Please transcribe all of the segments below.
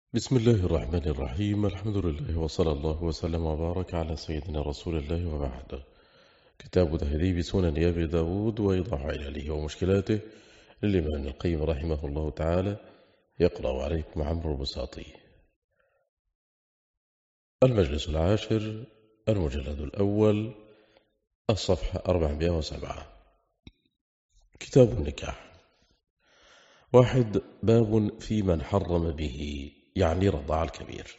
بسم الله الرحمن الرحيم. الحمد لله وصلى الله وسلم وبارك على سيدنا رسول الله وبعد. كتاب تهذيب سنن أبي داود وإيضاح علله ومشكلاته للإمام ابن القيم رحمه الله تعالى. يقرأ عليكم عمرو البساطي. المجلس العاشر، المجلد الأول، الصفحة 407. كتاب النكاح. 1. باب في من حرم به، يعني رضع الكبير.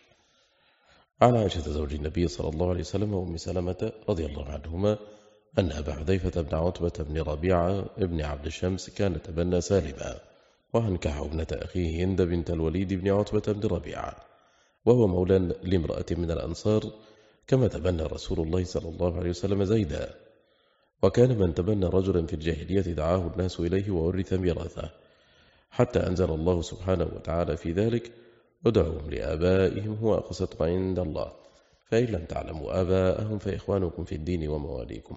عن عائشة زوج النبي صلى الله عليه وسلم وأم سلمة رضي الله عنهما أن أبا حذيفة بن عتبة بن ربيعة بن عبد الشمس كان تبنى سالما، وأنكح ابنة أخيه هند بنت الوليد بن عتبة بن ربيعة، وهو مولى لامرأة من الأنصار، كما تبنى رسول الله صلى الله عليه وسلم زيدا. وكان من تبنى رجلا في الجاهلية دعاه الناس إليه وورث ميراثه، حتى أنزل الله سبحانه وتعالى في ذلك: ادعوهم لآبائهم هو أقسط عند الله، فإن لم تعلموا آباءهم فإخوانكم في الدين ومواليكم،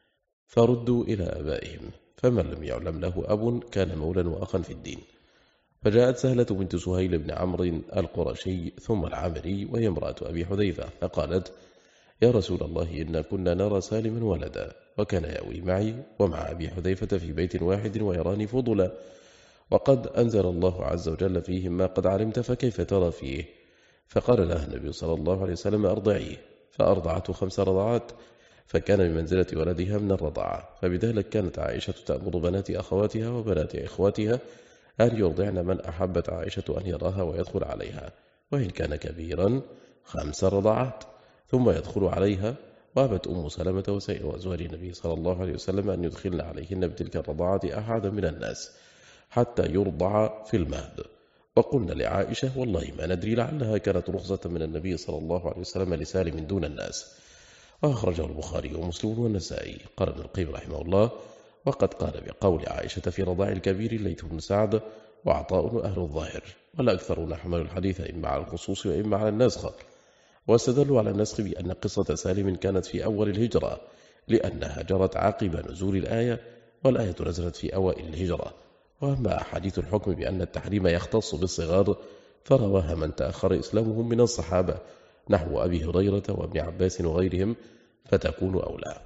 فردوا إلى آبائهم. فمن لم يعلم له أب كان مولا وأخا في الدين. فجاءت سهلة بنت سهيل بن عمرو القرشي ثم العامري، وهي امرأة أبي حذيفة، فقالت: يا رسول الله، إنا كنا نرى سالما ولدا، وكان يأوي معي ومع أبي حذيفة في بيت واحد ويراني فضلا، وقد أنزل الله عز وجل فيهم ما قد علمت، فكيف ترى فيه؟ فقال لها النبي صلى الله عليه وسلم: أرضعيه. فأرضعته 5 رضعات، فكان بمنزلة ولدها من الرضاعة. فبذلك كانت عائشة تأمر بنات أخواتها وبنات إخواتها أن يرضعن من أحبت عائشة أن يراها ويدخل عليها، وإن كان كبيرا 5 رضعات، ثم يدخل عليها. وأبت أم سلمة وسائر أزواج النبي صلى الله عليه وسلم أن يدخلن عليهن بتلك الرضاعة أحدا من الناس حتى يرضع في المهد. وقلنا لعائشة: والله ما ندري، لعلها كانت رخصة من النبي صلى الله عليه وسلم لسالم دون الناس. وأخرجه البخاري ومسلم والنسائي. قال ابن القيم رحمه الله: وقد قال بقول عائشة في رضاع الكبير الليث بن سعد وعطاء أهل الظاهر، والأكثرون حملوا الحديث إما على الخصوص وإما على النسخ، واستدلوا على النسخ بأن قصة سالم كانت في أول الهجرة، لأنها جرت عقب نزول الآية، والآية نزلت في أوائل الهجرة. وأما أحاديث الحكم بأن التحريم يختص بالصغار فرواها من تأخر إسلامهم من الصحابة، نحو أبي هريرة وابن عباس وغيرهم، فتكون أولى.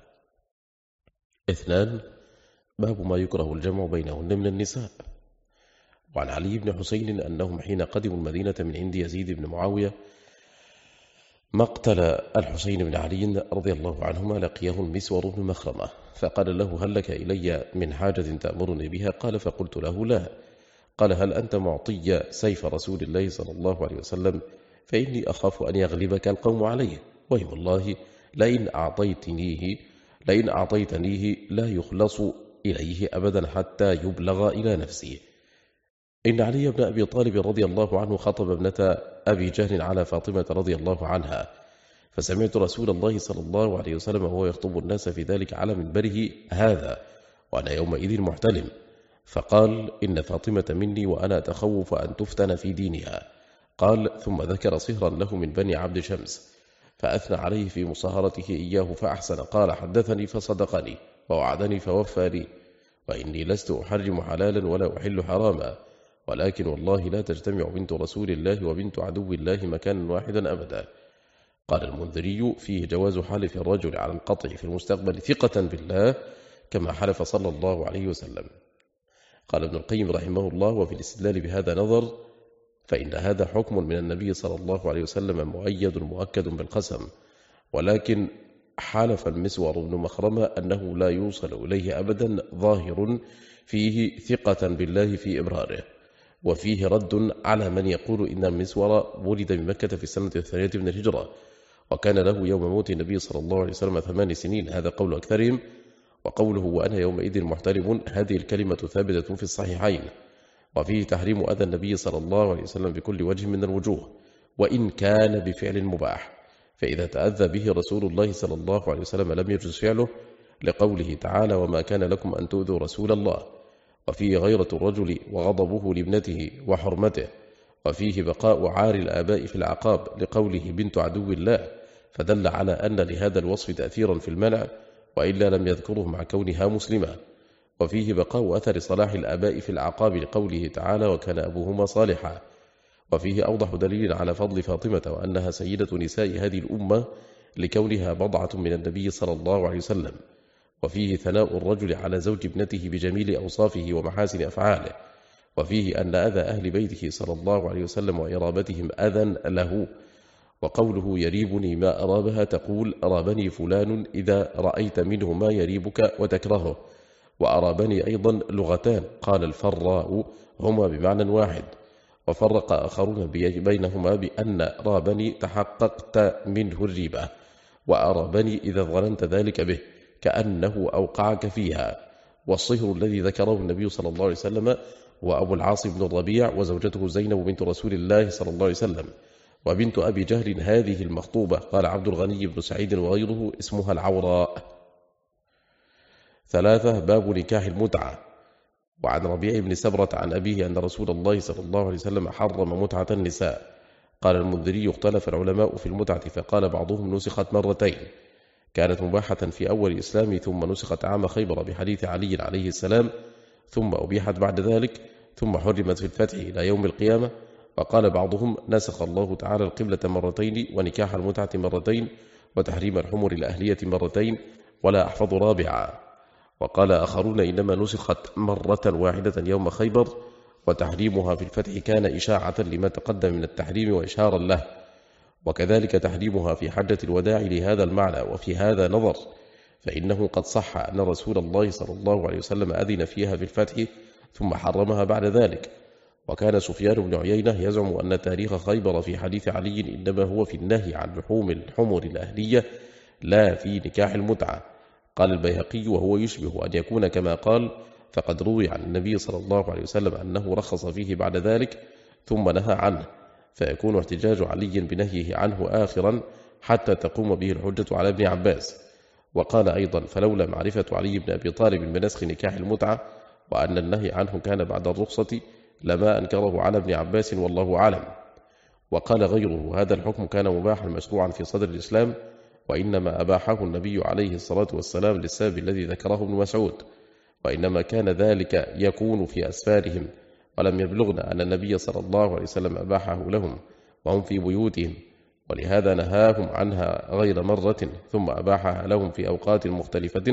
2. باب ما يكره الجمع بينهن من النساء. وعن علي بن حسين أنهم حين قدموا المدينة من عند يزيد بن معاوية مقتل الحسين بن علي رضي الله عنهما، لقيه المسور بن مخرمة، فقال له: هل لك إلي من حاجة تأمرني بها؟ قال: فقلت له: لا. قال: هل أنت معطي سيف رسول الله صلى الله عليه وسلم؟ فإني أخاف أن يغلبك القوم عليه، وإن والله لئن أعطيتنيه لا يخلص إليه أبدا حتى يبلغ إلى نفسه. إن علي بن أبي طالب رضي الله عنه خطب ابنة أبي جهل على فاطمة رضي الله عنها، فسمعت رسول الله صلى الله عليه وسلم وهو يخطب الناس في ذلك على منبره هذا، وأنا يومئذ محتلم، فقال: إن فاطمة مني وأنا أتخوف أن تفتن في دينها. قال: ثم ذكر صهرا له من بني عبد شمس، فأثنى عليه في مصاهرته إياه فأحسن. قال: حدثني فصدقني، ووعدني فوفى لي، وإني لست أحرم حلالا ولا أحل حراما، ولكن والله لا تجتمع بنت رسول الله وبنت عدو الله مكانا واحدا أبدا. قال المنذري: فيه جواز حلف الرجل على القطع في المستقبل ثقة بالله، كما حلف صلى الله عليه وسلم. قال ابن القيم رحمه الله: وفي الاستدلال بهذا نظر، فإن هذا حكم من النبي صلى الله عليه وسلم مؤيد مؤكد بالقسم، ولكن حلف المسور بن مخرمة أنه لا يوصل إليه أبدا، ظاهر فيه ثقة بالله في إبراره. وفيه رد على من يقول إن المسور ولد بمكة في السنة 2 من الهجرة، وكان له يوم موت النبي صلى الله عليه وسلم 8 سنين، هذا قول أكثرهم. وقوله: وأنا يومئذ محترم، هذه الكلمة ثابتة في الصحيحين. وفيه تحريم أذى النبي صلى الله عليه وسلم بكل وجه من الوجوه، وإن كان بفعل مباح، فإذا تأذى به رسول الله صلى الله عليه وسلم لم يجوز فعله، لقوله تعالى: وما كان لكم أن تؤذوا رسول الله. وفيه غيرة الرجل وغضبه لابنته وحرمته. وفيه بقاء عار الآباء في العقاب، لقوله: بنت عدو الله، فدل على أن لهذا الوصف تأثيرا في المنع، وإلا لم يذكره مع كونها مسلمة. وفيه بقاء أثر صلاح الآباء في العقاب، لقوله تعالى: وكان أبوهما صالحا. وفيه أوضح دليل على فضل فاطمة وأنها سيدة نساء هذه الأمة لكونها بضعة من النبي صلى الله عليه وسلم. وفيه ثناء الرجل على زوج ابنته بجميل أوصافه ومحاسن أفعاله. وفيه أن أذى أهل بيته صلى الله عليه وسلم وإرابتهم أذى له. وقوله يريبني ما أرابها تقول أرابني فلان إذا رأيت منه ما يريبك وتكرهه. وأرابني أيضا لغتان قال الفراء هما بمعنى واحد. وفرق آخرون بينهما بأن رابني تحققت منه الريبة، وأرابني إذا ظننت ذلك به كأنه أوقعك فيها. والصهر الذي ذكره النبي صلى الله عليه وسلم وأبو العاص بن الربيع وزوجته زينب بنت رسول الله صلى الله عليه وسلم. وبنت أبي جهل هذه المخطوبة قال عبد الغني بن سعيد وغيره اسمها العوراء. 3. باب نكاح المتعة. وعن ربيع بن سبرة عن أبيه أن رسول الله صلى الله عليه وسلم حرم متعة النساء. قال المنذري اختلف العلماء في المتعة، فقال بعضهم نسخت مرتين، كانت مباحة في أول الإسلام ثم نسخت عام خيبر بحديث علي عليه السلام، ثم أبيحت بعد ذلك، ثم حرمت في الفتح إلى يوم القيامة. وقال بعضهم نسخ الله تعالى القبلة مرتين ونكاح المتعة مرتين وتحريم الحمر الأهلية مرتين، ولا أحفظ رابعا. وقال آخرون إنما نسخت مرة واحدة يوم خيبر، وتحريمها في الفتح كان إشاعة لما تقدم من التحريم وإشهارا له، وكذلك تحريمها في حجة الوداع لهذا المعنى. وفي هذا نظر، فإنه قد صح أن رسول الله صلى الله عليه وسلم أذن فيها في الفتح ثم حرمها بعد ذلك. وكان سفيان بن عيينة يزعم أن تاريخ خيبر في حديث علي إنما هو في النهي عن لحوم الحمر الأهلية لا في نكاح المتعة. قال البيهقي وهو يشبه أن يكون كما قال، فقد روي عن النبي صلى الله عليه وسلم أنه رخص فيه بعد ذلك ثم نهى عنه، فيكون احتجاج علي بنهيه عنه آخرا حتى تقوم به الحجة على ابن عباس. وقال أيضا فلولا معرفة علي بن أبي طالب بنسخ نكاح المتعة وأن النهي عنه كان بعد الرخصة لما أنكره على ابن عباس والله أعلم. وقال غيره هذا الحكم كان مباحا مشروعا في صدر الإسلام، وإنما أباحه النبي عليه الصلاة والسلام للسبب الذي ذكره ابن مسعود، وإنما كان ذلك يكون في أسفارهم، ولم يبلغنا أن النبي صلى الله عليه وسلم أباحه لهم وهم في بيوتهم، ولهذا نهاهم عنها غير مرة ثم أباحها لهم في أوقات مختلفة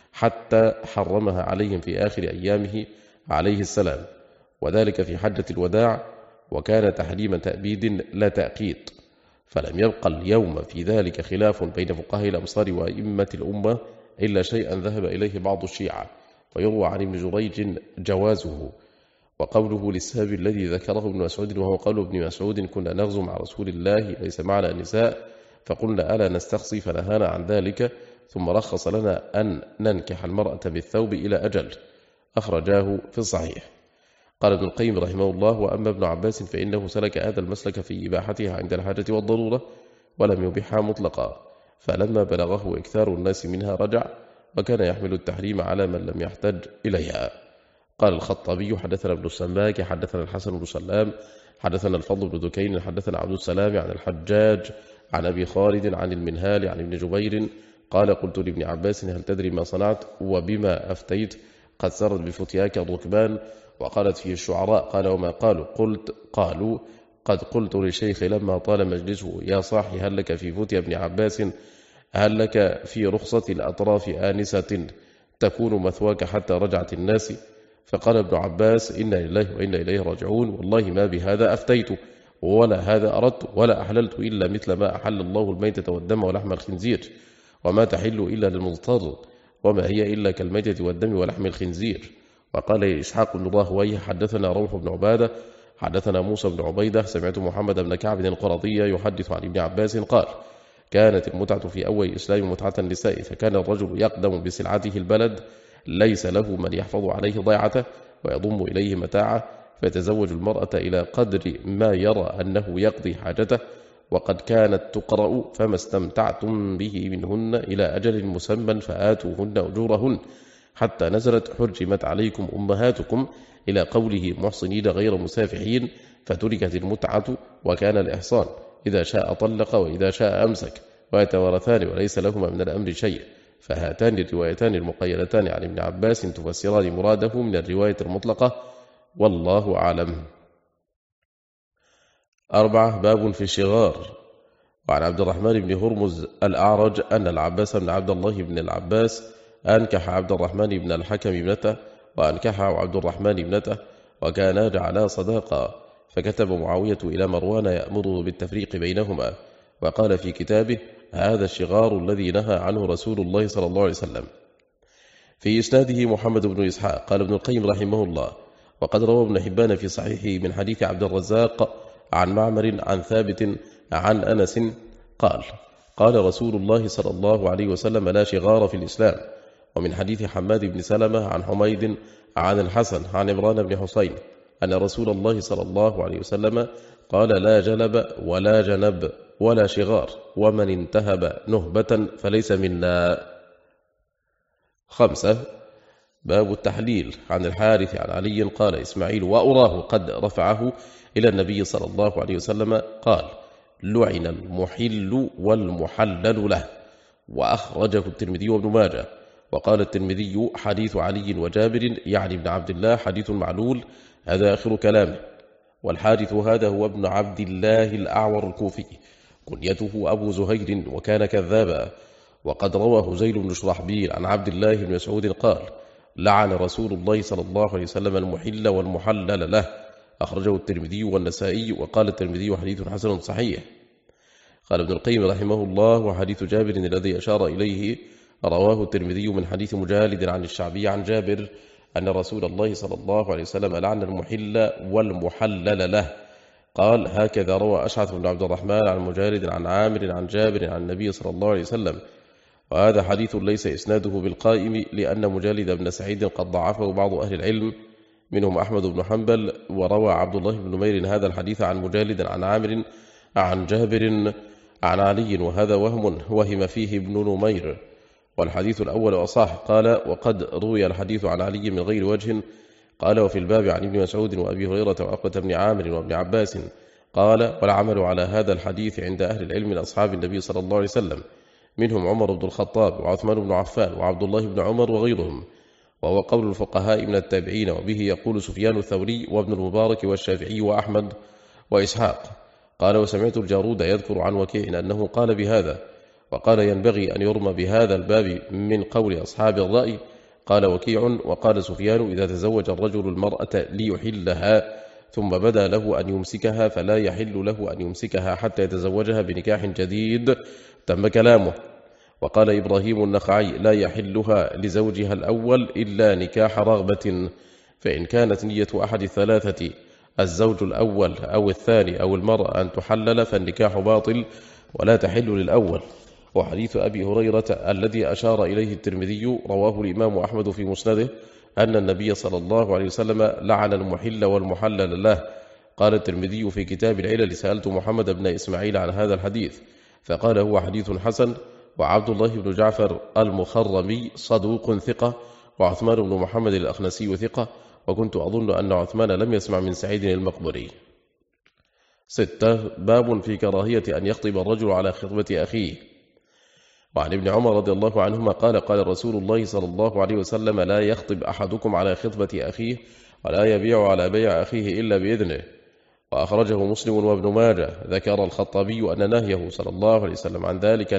حتى حرمها عليهم في آخر أيامه عليه السلام، وذلك في حجة الوداع، وكان تحريم تأبيد لا تأقيد. فلم يبقى اليوم في ذلك خلاف بين فقهاء الأمصار وأئمة الأمة إلا شيئا ذهب إليه بعض الشيعة، فيروى عن ابن جريج جوازه. وقوله للسبب الذي ذكره ابن مسعود وهو قول ابن مسعود كنا نغزو مع رسول الله ليس معنا نساء فقلنا ألا نستقصي فنهانا عن ذلك ثم رخص لنا أن ننكح المرأة بالثوب إلى أجل، أخرجاه في الصحيح. قال ابن القيم رحمه الله وأما ابن عباس فإنه سلك هذا المسلك في إباحتها عند الحاجة والضرورة ولم يبيحها مطلقا، فلما بلغه إكثار الناس منها رجع، وكان يحمل التحريم على من لم يحتج إليها. قال الخطابي حدثنا ابن السماك حدثنا الحسن بن سلام حدثنا الفضل بن دكين حدثنا عبد السلام عن الحجاج عن أبي خالد عن المنهال عن ابن جبير قال قلت لابن عباس هل تدري ما صنعت وبما أفتيت؟ قد سرت بفتياك الركبان. وقالت فيه الشعراء قال وما قالوا؟ قالوا قد قلت للشيخ لما طال مجلسه يا صاحي هل لك في فتيا ابن عباس، هل لك في رخصة الأطراف آنسة تكون مثواك حتى رجعت الناس؟ فقال ابن عباس إنا لله وإنا إليه راجعون، والله ما بهذا أفتيت ولا هذا أردت ولا أحللت إلا مثل ما أحل الله الميتة والدم ولحم الخنزير، وما تحل إلا للمضطر، وما هي إلا كالميتة والدم ولحم الخنزير. وقال إسحاق بن راهويه حدثنا روح بن عبادة حدثنا موسى بن عبيدة سمعت محمد بن كعب القرظي يحدث عن ابن عباس قال كانت المتعة في أول الإسلام متعة النساء، فكان الرجل يقدم بسلعته البلد ليس له من يحفظ عليه ضيعته ويضم إليه متاعه، فيتزوج المرأة إلى قدر ما يرى أنه يقضي حاجته، وقد كانت تقرأ فما استمتعتم به منهن إلى أجل مسمى فآتوهن أجورهن، حتى نزلت حرمت عليكم أمهاتكم إلى قوله محصنين غير مسافحين، فتركت المتعة وكان الإحصان إذا شاء طلق وإذا شاء أمسك، ويتوارثان وليس لهما من الأمر شيء. فهاتان الروايتان المقيدتان عن ابن عباس تفسران مراده من الرواية المطلقة، والله أعلم. 4. باب في الشغار. وعن عبد الرحمن بن هرمز الأعرج أن العباس بن عبد الله بن العباس أنكح عبد الرحمن بن الحكم ابنته، وأنكحه عبد الرحمن ابنته، وكانا جعلا صداقا، فكتب معاوية إلى مروان يأمره بالتفريق بينهما، وقال في كتابه: هذا الشغار الذي نهى عنه رسول الله صلى الله عليه وسلم. في إسناده محمد بن إسحاق. قال ابن القيم رحمه الله: وقد روى ابن حبان في صحيحه من حديث عبد الرزاق عن معمر عن ثابت عن أنس قال: قال رسول الله صلى الله عليه وسلم: لا شغار في الإسلام. ومن حديث حماد بن سلمة عن حميد عن الحسن عن عمران بن حسين أن رسول الله صلى الله عليه وسلم قال: لا جلب ولا جنب ولا شغار، ومن انتهب نهبة فليس منا. 5. باب التحليل. عن الحارث عن علي قال إسماعيل: وأراه قد رفعه إلى النبي صلى الله عليه وسلم قال: لعن المحل والمحلل له. وأخرجه الترمذي وابن ماجه. وقال الترمذي: حديث علي وجابر يعني ابن عبد الله حديث معلول، هذا آخر كلامه. والحارث هذا هو ابن عبد الله الأعور الكوفي، كنيته أبو زهير، وكان كذابا. وقد روى هزيل بن شرحبيل عن عبد الله بن مسعود قال: لعن رسول الله صلى الله عليه وسلم المحل والمحلل له. أخرجه الترمذي والنسائي. وقال الترمذي: حديث حسن صحيح. قال ابن القيم رحمه الله: وحديث جابر الذي أشار إليه رواه الترمذي من حديث مجالد عن الشعبي عن جابر أن رسول الله صلى الله عليه وسلم لعن المحل والمحلل له. قال: هكذا روى أشعث بن عبد الرحمن عن مجالد عن عامر عن جابر عن النبي صلى الله عليه وسلم. وهذا حديث ليس إسناده بالقائم، لأن مجالد بن سعيد قد ضعفه بعض أهل العلم منهم أحمد بن حنبل. وروى عبد الله بن نمير هذا الحديث عن مجالد عن عامر عن جابر عن علي، وهذا وهم فيه ابن نمير، والحديث الأول أصح. قال: وقد روي الحديث عن علي من غير وجه. قال: وفي الباب عن ابن مسعود وأبي هريرة وعقبة بن عامر وابن عباس. قال: والعمل على هذا الحديث عند أهل العلم من أصحاب النبي صلى الله عليه وسلم، منهم عمر بن الخطاب وعثمان بن عفان وعبد الله بن عمر وغيرهم، وهو قول الفقهاء من التابعين، وبه يقول سفيان الثوري وابن المبارك والشافعي وأحمد وإسحاق. قال: وسمعت الجارود يذكر عن وكيع أنه قال بهذا، وقال: ينبغي أن يرمى بهذا الباب من قول أصحاب الرأي. قال وكيع: وقال سفيان: إذا تزوج الرجل المرأة ليحلها ثم بدا له أن يمسكها فلا يحل له أن يمسكها حتى يتزوجها بنكاح جديد. تم كلامه. وقال إبراهيم النخعي: لا يحلها لزوجها الأول إلا نكاح رغبة، فإن كانت نية أحد الثلاثة الزوج الأول أو الثاني أو المرأة أن تحلل فالنكاح باطل ولا تحل للأول. وحديث أبي هريرة الذي أشار إليه الترمذي رواه الإمام أحمد في مسنده أن النبي صلى الله عليه وسلم لعن المحل والمحلل له. قال الترمذي في كتاب العلل: سألت محمد بن إسماعيل عن هذا الحديث فقال: هو حديث حسن. وعبد الله بن جعفر المخرمي صدوق ثقة، وعثمان بن محمد الأخنسي ثقة، وكنت أظن أن عثمان لم يسمع من سعيد المقبري. 6. باب في كراهية أن يخطب الرجل على خطبة أخيه. وعن ابن عمر رضي الله عنهما قال: قال رسول الله صلى الله عليه وسلم: لا يخطب أحدكم على خطبة أخيه، ولا يبيع على بيع أخيه إلا بإذنه. وأخرجه مسلم وابن ماجه. ذكر الخطابي أن نهيه صلى الله عليه وسلم عن ذلك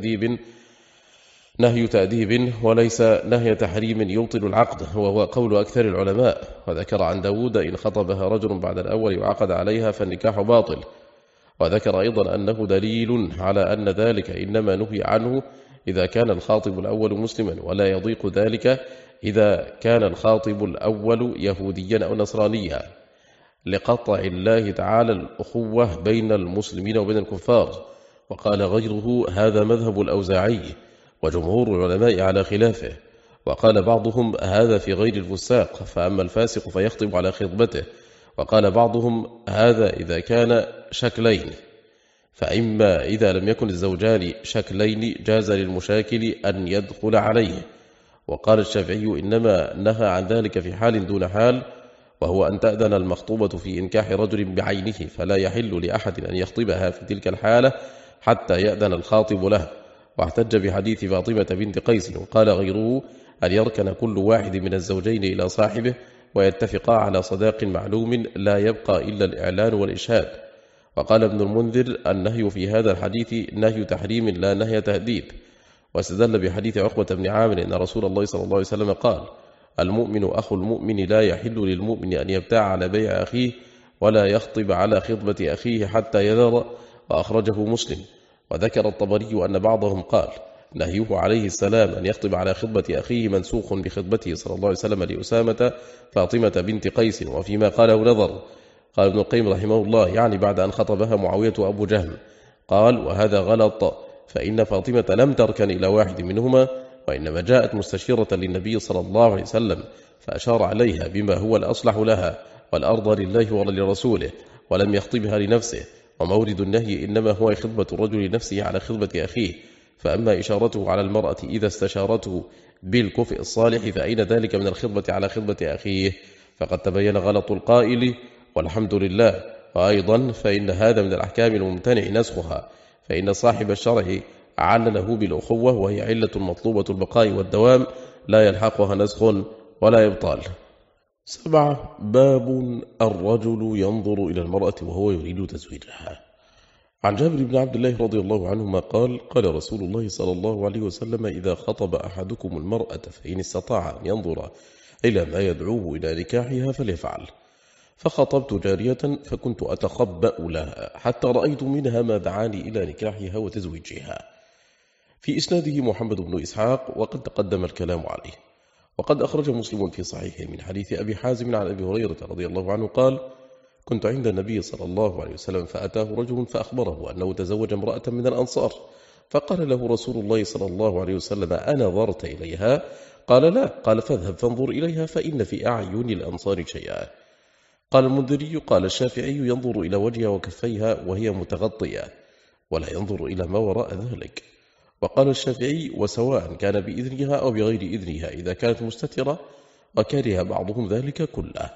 نهي تأديب وليس نهي تحريم يبطل العقد، وهو قول أكثر العلماء. وذكر عن داود: إن خطبها رجل بعد الأول وعقد عليها فالنكاح باطل. وذكر أيضا أنه دليل على أن ذلك إنما نهي عنه إذا كان الخاطب الأول مسلما، ولا يضيق ذلك إذا كان الخاطب الأول يهوديا أو نصرانيا، لقطع الله تعالى الأخوة بين المسلمين وبين الكفار. وقال غيره: هذا مذهب الأوزاعي وجمهور العلماء على خلافه. وقال بعضهم: هذا في غير الفساق، فأما الفاسق فيخطب على خطبته. وقال بعضهم: هذا إذا كان شكلين، فإما إذا لم يكن الزوجان شكلين جاز للمشاكل أن يدخل عليه. وقال الشافعي: إنما نهى عن ذلك في حال دون حال، وهو أن تأذن المخطوبة في إنكاح رجل بعينه، فلا يحل لأحد أن يخطبها في تلك الحالة حتى يأذن الخاطب له. واحتج بحديث فاطمة بنت قيس. وقال غيره: أن يركن كل واحد من الزوجين إلى صاحبه ويتفقا على صداق معلوم لا يبقى إلا الإعلان والإشهاد. وقال ابن المنذر النهي في هذا الحديث نهي تحريم لا نهي تهديد، واستدل بحديث عقبة بن عامر أن رسول الله صلى الله عليه وسلم قال: المؤمن أخو المؤمن لا يحل للمؤمن أن يبتاع على بيع أخيه ولا يخطب على خطبة أخيه حتى يذر، وأخرجه مسلم. وذكر الطبري أن بعضهم قال: نهيه عليه السلام أن يخطب على خطبة أخيه منسوخ بخطبته صلى الله عليه وسلم لأسامة فاطمة بنت قيس، وفيما قاله نظر. قال ابن القيم رحمه الله يعني بعد أن خطبها معاوية أبو جهم. قال: وهذا غلط، فإن فاطمة لم تركن إلى واحد منهما، وإنما جاءت مستشيرة للنبي صلى الله عليه وسلم فأشار عليها بما هو الأصلح لها والأرضى لله ولرسوله، ولم يخطبها لنفسه. ومورد النهي إنما هو خطبة الرجل نفسه على خطبة أخيه، فأما إشارته على المرأة إذا استشارته بالكفء الصالح فأين ذلك من الخطبة على خطبة أخيه؟ فقد تبين غلط القائل والحمد لله. وأيضا فإن هذا من الأحكام الممتنع نسخها، فإن صاحب الشرع علله بالأخوة، وهي علة مطلوبة البقاء والدوام لا يلحقها نسخ ولا يبطال. 7. باب الرجل ينظر إلى المرأة وهو يريد تزويجها. عن جابر بن عبد الله رضي الله عنهما قال: قال رسول الله صلى الله عليه وسلم: إذا خطب أحدكم المرأة فإن استطاع أن ينظر إلى ما يدعوه إلى نكاحها فليفعل. فخطبت جارية فكنت أتخبأ لها حتى رأيت منها ما دعاني إلى نكاحها وتزويجها. في إسناده محمد بن إسحاق، وقد تقدم الكلام عليه. وقد أخرج مسلم في صحيحه من حديث أبي حازم عن أبي هريرة رضي الله عنه قال: كنت عند النبي صلى الله عليه وسلم فأتاه رجل فأخبره أنه تزوج امرأة من الأنصار، فقال له رسول الله صلى الله عليه وسلم: أنظرت إليها؟ قال: لا. قال: فاذهب فانظر إليها فإن في أعين الأنصار شيئا. قال المنذري: قال الشافعي: ينظر إلى وجهها وكفيها وهي متغطية، ولا ينظر إلى ما وراء ذلك. وقال الشافعي: وسواء كان بإذنها أو بغير إذنها إذا كانت مستترة، وكره بعضهم ذلك كله.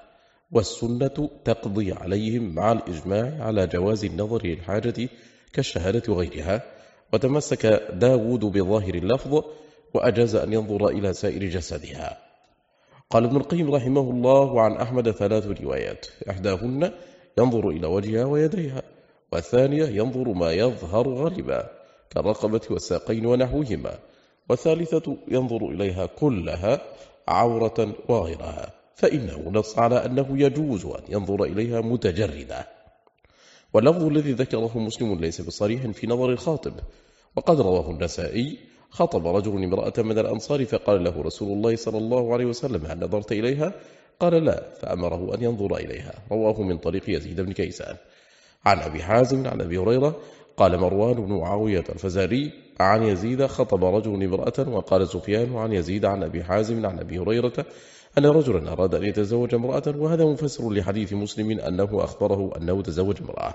والسنة تقضي عليهم مع الإجماع على جواز النظر للحاجة كالشهادة وغيرها. وتمسك داود بظاهر اللفظ وأجاز أن ينظر إلى سائر جسدها. قال ابن القيم رحمه الله: عن أحمد 3 روايات، إحداهن ينظر إلى وجهها ويديها، والثانية ينظر ما يظهر غالبا كالرقبة والساقين ونحوهما، والثالثة ينظر إليها كلها عورة وغيرها، فإنه نص على أنه يجوز أن ينظر إليها متجردة. واللفظ الذي ذكره مسلم ليس بصريح في نظر الخاطب. وقد رواه النسائي: خطب رجل امرأة من الأنصار فقال له رسول الله صلى الله عليه وسلم: هل نظرت إليها؟ قال: لا. فأمره أن ينظر إليها. رواه من طريق يزيد بن كيسان. عن أبي حازم عن أبي هريرة قال مروان بن معاوية الفزاري عن يزيد: خطب رجل امرأة. وقال سفيان عن يزيد عن أبي حازم عن أبي هريرة أن رجلا أراد أن يتزوج امرأة، وهذا مفسر لحديث مسلم أنه أخبره أنه تزوج امرأة.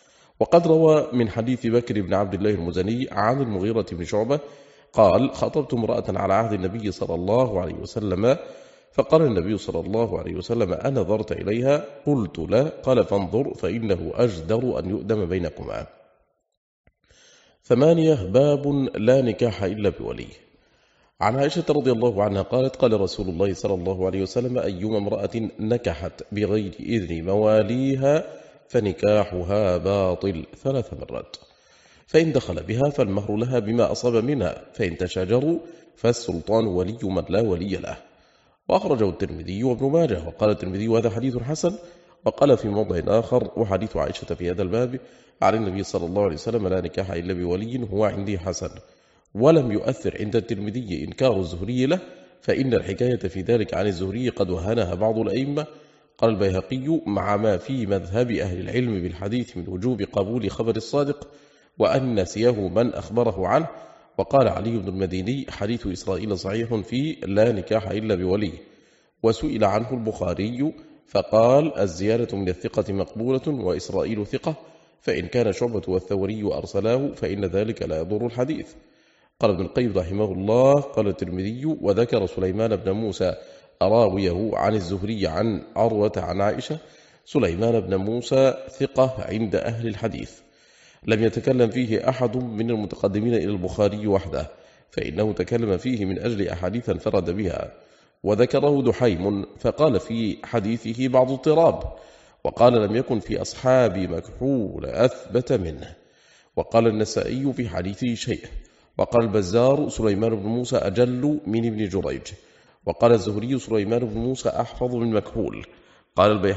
وقد روى من حديث بكر بن عبد الله المزني عن المغيرة بن شعبة قال: خطبت امرأة على عهد النبي صلى الله عليه وسلم، فقال النبي صلى الله عليه وسلم: أنظرت إليها؟ قلت: لا. قال: فانظر فإنه أجدر أن يؤدم بينكما. 8. باب لا نكاح إلا بولي. عن عائشة رضي الله عنها قالت: قال رسول الله صلى الله عليه وسلم: أيما امرأة نكحت بغير إذن مواليها فنكاحها باطل 3 مرات، فإن دخل بها فالمهر لها بما أصاب منها، فإن تشاجروا فالسلطان ولي من لا ولي له. وأخرجه الترمذي وابن ماجه. وقال الترمذي: وهذا حديث حسن. وقال في موضع آخر: وحديث عائشة في هذا الباب عن النبي صلى الله عليه وسلم: لا نكاح إلا بولي هو عندي حسن. ولم يؤثر عند الترمذي إنكار الزهري له، فإن الحكاية في ذلك عن الزهري قد وهنها بعض الأئمة. قال البيهقي: مع ما في مذهب أهل العلم بالحديث من وجوب قبول خبر الصادق وأن نسيه من أخبره عنه. وقال علي بن المديني: حديث إسرائيل صحيح في لا نكاح إلا بولي. وسئل عنه البخاري فقال: الزيادة من الثقة مقبولة وإسرائيل ثقة، فإن كان شعبة والثوري أرسلاه فإن ذلك لا يضر الحديث. قال ابن القيم رحمه الله: قال الترمذي: وذكر سليمان بن موسى راويه عن الزهري عن عروة عن عائشة. سليمان بن موسى ثقة عند أهل الحديث، لم يتكلم فيه أحد من المتقدمين إلى البخاري وحده، فإنه تكلم فيه من أجل أحاديث انفرد بها. وذكره دحيم فقال في حديثه بعض اضطراب. وقال لم يكن في أصحابي مكحول أثبت منه. وقال النسائي في حديثه شيء. وقال البزار سليمان بن موسى أجل من ابن جريج. وقال الزهري سليمان بن موسى أحفظ من مكحول. قال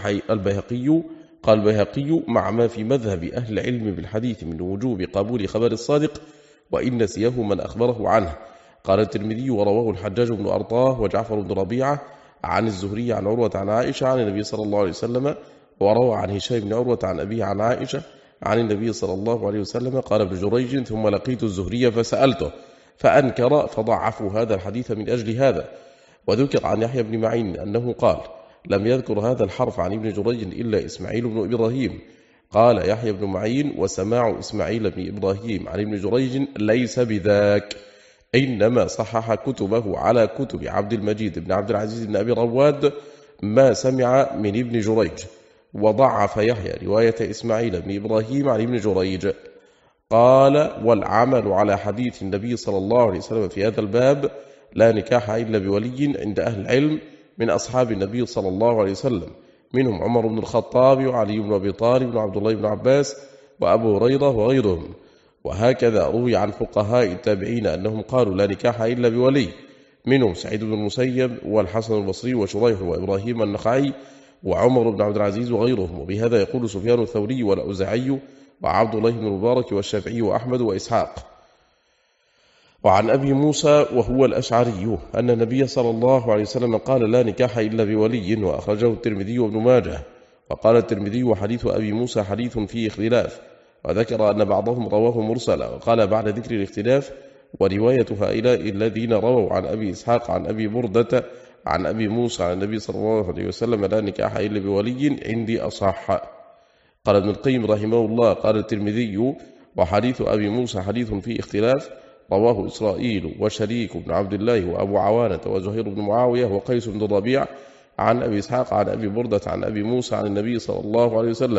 البيهقي مع ما في مذهب أهل العلم بالحديث من وجوب قبول خبر الصادق وإن نسيه من أخبره عنه. قال الترمذي ورواه الحجاج بن أرطاه وجعفر بن ربيعة عن الزهري عن عروة عن عائشة عن النبي صلى الله عليه وسلم، وروى عن هشام بن عروة عن أبيه عن عائشة عن النبي صلى الله عليه وسلم. قال ابن جريج ثم لقيت الزهري فسألته فأنكر فضعفوا هذا الحديث من أجل هذا. وذكر عن يحيى بن معين أنه قال لم يذكر هذا الحرف عن ابن جريج إلا إسماعيل بن إبراهيم. قال يحيى بن معين وسماع إسماعيل بن إبراهيم عن ابن جريج ليس بذاك، إنما صحح كتبه على كتب عبد المجيد بن عبد العزيز بن أبي رواد ما سمع من ابن جريج. وضعف يحيى رواية إسماعيل بن إبراهيم عن ابن جريج. قال والعمل على حديث النبي صلى الله عليه وسلم في هذا الباب لا نكاح إلا بولي عند أهل العلم من أصحاب النبي صلى الله عليه وسلم، منهم عمر بن الخطاب وعلي بن أبي طالب وعبد الله بن عباس وأبو هريرة وغيرهم. وهكذا روي عن فقهاء التابعين أنهم قالوا لا نكاح إلا بولي، منهم سعيد بن المسيب والحسن البصري وشريح وإبراهيم النخعي وعمر بن عبد العزيز وغيرهم. وبهذا يقول سفيان الثوري والأوزاعي وعبد الله بن المبارك والشافعي وأحمد وإسحاق. وعن أبي موسى وهو الأشعري أن النبي صلى الله عليه وسلم قال لا نكاح إلا بولي، وأخرجه الترمذي وابن ماجه. وقال الترمذي وحديث أبي موسى حديث فيه اختلاف، وذكر أن بعضهم رواه مرسلا. وقال بعد ذكر الاختلاف ورواية هؤلاء الذين رووا عن أبي إسحاق عن أبي بردة عن أبي موسى عن النبي صلى الله عليه وسلم لا نكاح إلا بولي عندي أصح. قال ابن القيم رحمه الله قال الترمذي وحديث أبي موسى حديث فيه اختلاف، رواه إسرائيل وشريك بن عبد الله وأبو عوانة وزهير بن معاوية وقيس بن الربيع عن أبي إسحاق عن أبي بردة عن أبي موسى عن النبي صلى الله عليه وسلم.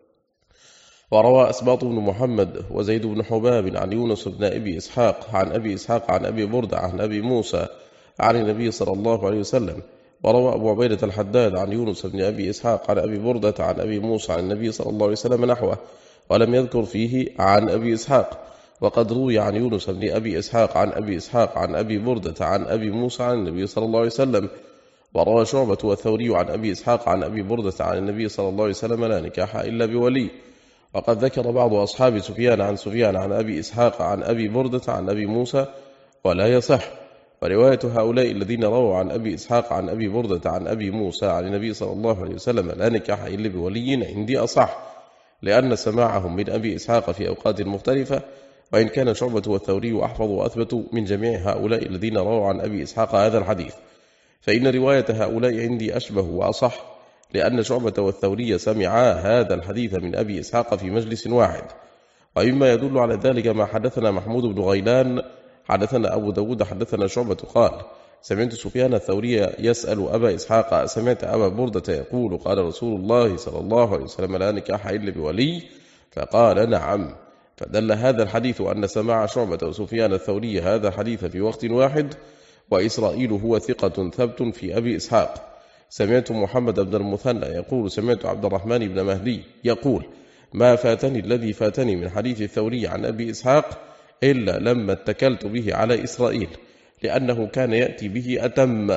وروى أسباط بن محمد وزيد بن حباب عن يونس بن أبي إسحاق عن أبي إسحاق عن أبي بردة عن أبي موسى عن النبي صلى الله عليه وسلم. وروى أبو عبيدة الحداد عن يونس بن أبي إسحاق عن أبي بردة عن أبي موسى عن النبي صلى الله عليه وسلم نحوه، ولم يذكر فيه عن أبي إسحاق. وقد روي عن يونس بن أبي إسحاق عن أبي إسحاق عن أبي بردة عن أبي موسى عن النبي صلى الله عليه وسلم. وروى شعبة والثوري عن أبي إسحاق عن أبي بردة عن النبي صلى الله عليه وسلم لا نكاح إلا بولي. وقد ذكر بعض أصحاب سفيان عن سفيان عن أبي إسحاق عن أبي بردة عن أبي موسى ولا يصح. ورواية هؤلاء الذين رووا عن أبي إسحاق عن أبي بردة عن أبي موسى عن النبي صلى الله عليه وسلم لا نكاح إلا بولي عندي أصح، لأن سماعهم من أبي إسحاق في أوقات مختلفة، وإن كان شعبة والثوري أحفظ وأثبت من جميع هؤلاء الذين رووا عن أبي إسحاق هذا الحديث، فإن رواية هؤلاء عندي أشبه وأصح، لأن شعبة والثوري سمعا هذا الحديث من أبي إسحاق في مجلس واحد. ومما يدل على ذلك ما حدثنا محمود بن غيلان حدثنا أبو داود حدثنا شعبة قال سمعت سفيان الثوري يسأل أبا إسحاق سمعت أبا بردة يقول قال رسول الله صلى الله عليه وسلم لا نكاح إلا بولي، فقال نعم. فدل هذا الحديث أن سماع شعبة وسفيان الثوري هذا الحديث في وقت واحد. وإسرائيل هو ثقة ثبت في أبي إسحاق. سمعت محمد بن المثنى يقول سمعت عبد الرحمن بن مهدي يقول ما فاتني الذي فاتني من حديث الثوري عن أبي إسحاق إلا لما اتكلت به على إسرائيل، لأنه كان يأتي به أتم.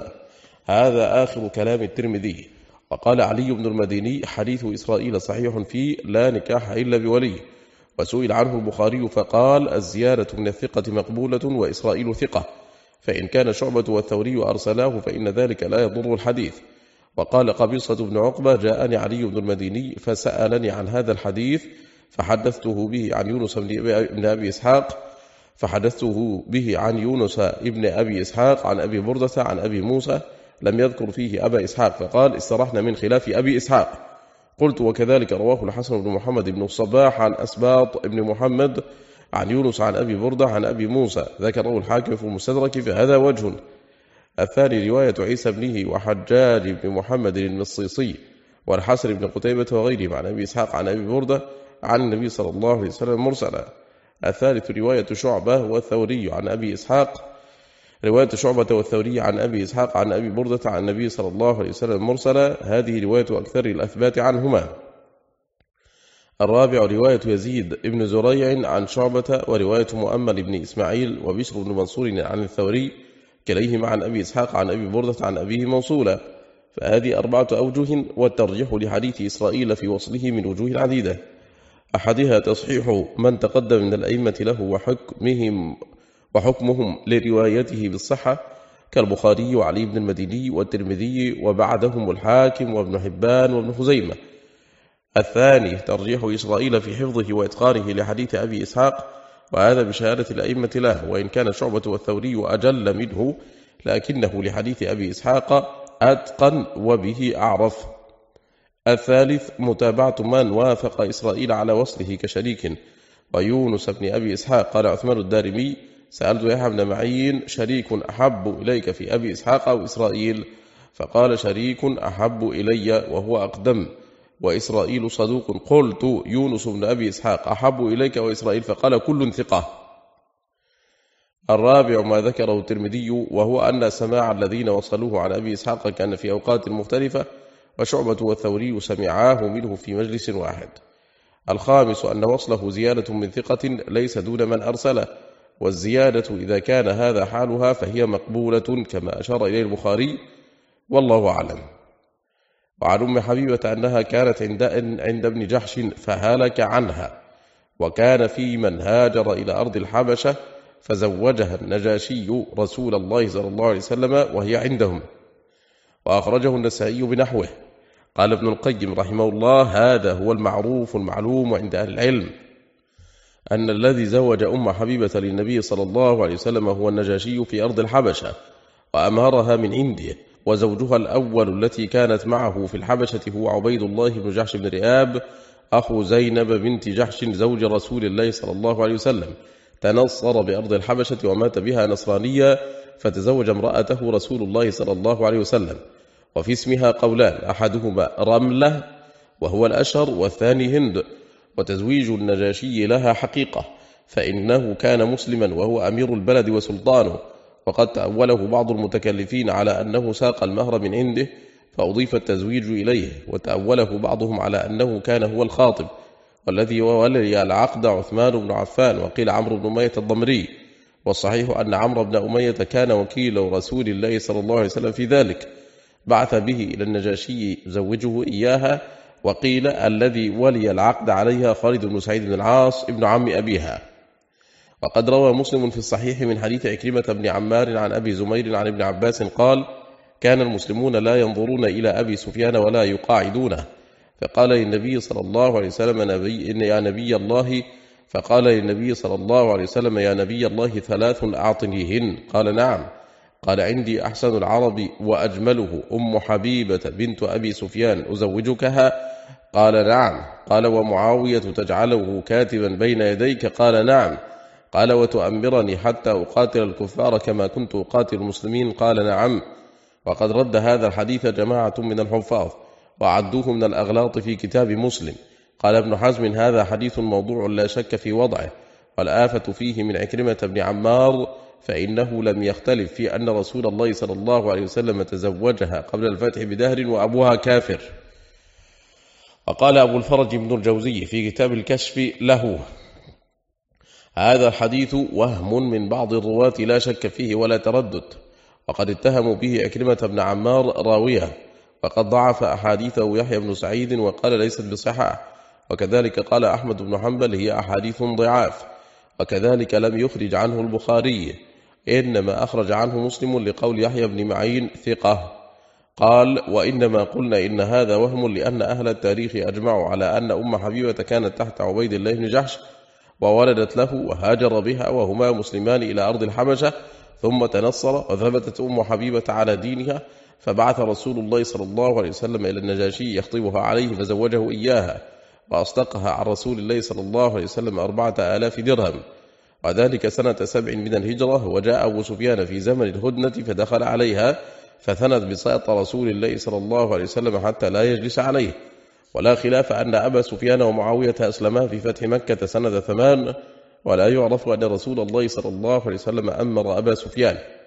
هذا آخر كلام الترمذي. وقال علي بن المديني حديث إسرائيل صحيح فيه لا نكاح إلا بولي. وسئل عنه البخاري فقال الزيادة من الثقة مقبولة وإسرائيل ثقة، فإن كان شعبة والثوري أرسلاه فإن ذلك لا يضر الحديث. وقال قبيصة بن عقبة جاءني علي بن المديني فسألني عن هذا الحديث فحدثته به عن يونس بن أبي إسحاق ابن أبي إسحاق عن أبي بردة عن أبي موسى لم يذكر فيه أبا إسحاق، فقال استرحنا من خلاف أبي إسحاق. قلت وكذلك رواه الحسن بن محمد بن الصباح عن أسباط بن محمد عن يونس عن أبي بردة عن أبي موسى، ذكره الحاكم في المستدرك فهذا وجه. الثاني رواية عيسى بنه وحجاج بن محمد المصيصي والحسن بن قتيبة وغيرهم عن أبي إسحاق عن أبي بردة عن النبي صلى الله عليه وسلم مرسلا. الثالث رواية شعبة والثوري عن أبي إسحاق رواية شعبة والثوري عن أبي إسحاق عن أبي بردة عن النبي صلى الله عليه وسلم مرسلة، هذه رواية أكثر الأثبات عنهما. الرابع رواية يزيد ابن زريع عن شعبة ورواية مؤمل بن إسماعيل وبشر بن منصور عن الثوري كليهما عن أبي إسحاق عن أبي بردة عن أبيه موصولا، فهذه 4 أوجه، والترجيح لحديث إسرائيل في وصله من وجوه عديدة. أحدها تصحيح من تقدم من الأئمة له وحكمهم لروايته بالصحة كالبخاري وعلي بن المديني والترمذي وبعدهم الحاكم وابن حبان وابن خزيمة. الثاني ترجيح إسرائيل في حفظه وإتقانه لحديث أبي إسحاق، وهذا بشهادة الأئمة له، وإن كان شعبة والثوري أجل منه لكنه لحديث أبي إسحاق أتقن وبه أعرف. الثالث متابعة من وافق إسرائيل على وصله كشريك ويونس بن أبي إسحاق. قال عثمان الدارمي: سألت يحيى بن معين: شريك أحب إليك في أبي إسحاق أو إسرائيل؟ فقال: شريك أحب إلي وهو أقدم، وإسرائيل صدوق. قلت: يونس بن أبي إسحاق أحب إليك وإسرائيل؟ فقال: كل ثقة. الرابع ما ذكره الترمذي، وهو أن سماع الذين وصلوه عن أبي إسحاق كان في أوقات مختلفة، وشعبة والثوري سمعاه منه في مجلس واحد. الخامس أن وصله زيادة من ثقة ليس دون من أرسله، والزيادة إذا كان هذا حالها فهي مقبولة كما أشار إليه البخاري، والله أعلم. وعن أم حبيبة أنها كانت عند ابن جحش فهلك عنها، وكان في من هاجر إلى أرض الحبشة فزوجها النجاشي رسول الله صلى الله عليه وسلم وهي عندهم، وأخرجه النسائي بنحوه. قال ابن القيم رحمه الله: هذا هو المعروف المعلوم عند أهل العلم، أن الذي زوج أم حبيبة للنبي صلى الله عليه وسلم هو النجاشي في أرض الحبشة، وأمهرها من عنده، وزوجها الأول التي كانت معه في الحبشة هو عبيد الله بن جحش بن رئاب أخو زينب بنت جحش زوج رسول الله صلى الله عليه وسلم، تنصر بأرض الحبشة ومات بها نصرانيا، فتزوج امرأته رسول الله صلى الله عليه وسلم. وفي اسمها قولان، أحدهما رملة وهو الأشهر، والثاني هند. وتزويج النجاشي لها حقيقة، فإنه كان مسلما وهو أمير البلد وسلطانه، وقد تأوله بعض المتكلفين على أنه ساق المهر من عنده فأضيف التزويج إليه، وتأوله بعضهم على أنه كان هو الخاطب، والذي ولي العقد عثمان بن عفان، وقيل عمرو بن أمية الضمري. والصحيح أن عمرو بن أمية كان وكيل رسول الله صلى الله عليه وسلم في ذلك، بعث به إلى النجاشي زوجه إياها. وقيل الذي ولي العقد عليها خالد بن سعيد بن العاص ابن عم أبيها. وقد روى مسلم في الصحيح من حديث عكرمة بن عمار عن أبي زمير عن ابن عباس قال: كان المسلمون لا ينظرون إلى أبي سفيان ولا يقاعدونه، فقال للنبي صلى الله عليه وسلم: يا نبي الله، فقال للنبي صلى الله عليه وسلم: يا نبي الله 3 أعطنيهن. قال: نعم. قال: عندي أحسن العرب وأجمله أم حبيبة بنت أبي سفيان، أزوجكها؟ قال: نعم. قال: ومعاوية تجعله كاتبا بين يديك؟ قال: نعم. قال: وتؤمرني حتى أقاتل الكفار كما كنت أقاتل المسلمين؟ قال: نعم. وقد رد هذا الحديث جماعة من الحفاظ وعدوه من الأغلاط في كتاب مسلم. قال ابن حزم: هذا حديث موضوع لا شك في وضعه، والآفة فيه من عكرمة بن عمار، فإنه لم يختلف في أن رسول الله صلى الله عليه وسلم تزوجها قبل الفتح بدهر وأبوها كافر. وقال أبو الفرج بن الجوزي في كتاب الكشف له: هذا الحديث وهم من بعض الرواة لا شك فيه ولا تردد، وقد اتهموا به عكرمة بن عمار راوية، وقد ضعف أحاديثه يحيى بن سعيد وقال ليست بصحاح، وكذلك قال أحمد بن حنبل هي أحاديث ضعاف، وكذلك لم يخرج عنه البخاري، إنما أخرج عنه مسلم لقول يحيى بن معين ثقة. قال: وإنما قلنا إن هذا وهم لأن أهل التاريخ أجمعوا على أن أم حبيبة كانت تحت عبيد الله بن جحش وولدت له وهاجر بها وهما مسلمان إلى أرض الحبشة، ثم تنصر وثبتت أم حبيبة على دينها، فبعث رسول الله صلى الله عليه وسلم إلى النجاشي يخطبها عليه فزوجه إياها، وأصدقها عن رسول الله صلى الله عليه وسلم 4000 درهم، وذلك سنة 7 من الهجرة. وجاء أبو سفيان في زمن الهدنة فدخل عليها فثنت بساط رسول الله صلى الله عليه وسلم حتى لا يجلس عليه. ولا خلاف أن أبا سفيان ومعاوية أسلما في فتح مكة سنة 8، ولا يعرف أن رسول الله صلى الله عليه وسلم أمر أبا سفيان.